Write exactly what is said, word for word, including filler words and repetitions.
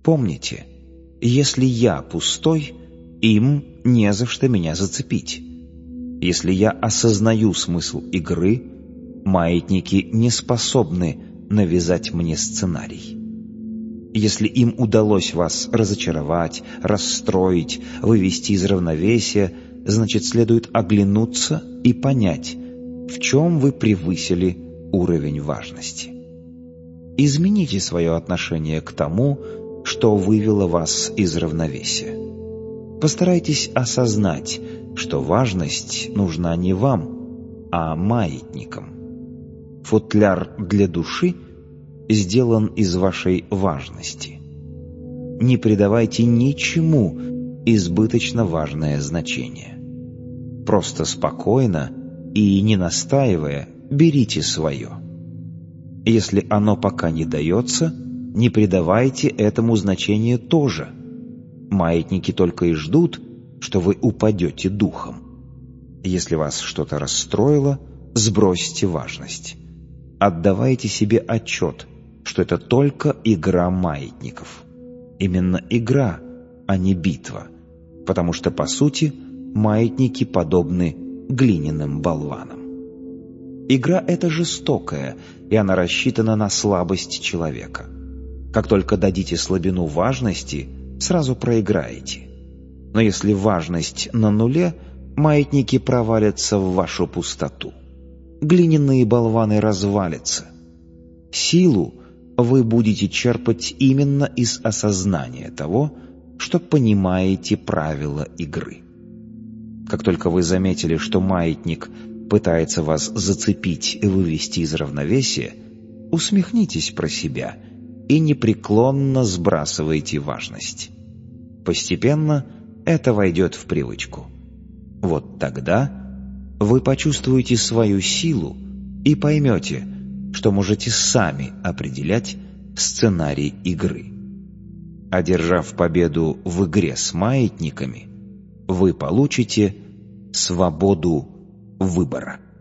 Помните, если я пустой, им не за что меня зацепить. Если я осознаю смысл игры, маятники не способны навязать мне сценарий. Если им удалось вас разочаровать, расстроить, вывести из равновесия, значит, следует оглянуться и понять, в чем вы превысили уровень важности. Измените свое отношение к тому, что вывело вас из равновесия. Постарайтесь осознать, что важность нужна не вам, а маятникам. Футляр для души сделан из вашей важности. Не придавайте ничему избыточно важное значение. Просто спокойно и не настаивая берите свое. Если оно пока не дается, не придавайте этому значения тоже. Маятники только и ждут, что вы упадете духом. Если вас что-то расстроило, сбросьте важность. Отдавайте себе отчет, что это только игра маятников. Именно игра, а не битва, потому что, по сути, маятники подобны глиняным болванам. Игра эта жестокая, и она рассчитана на слабость человека. Как только дадите слабину важности, сразу проиграете. Но если важность на нуле, маятники провалятся в вашу пустоту. Глиняные болваны развалятся. Силу вы будете черпать именно из осознания того, что понимаете правила игры. Как только вы заметили, что маятник пытается вас зацепить и вывести из равновесия, усмехнитесь про себя и непреклонно сбрасывайте важность. Постепенно это войдет в привычку. Вот тогда вы почувствуете свою силу и поймете, что можете сами определять сценарий игры. Одержав победу в игре с маятниками, вы получите свободу выбора.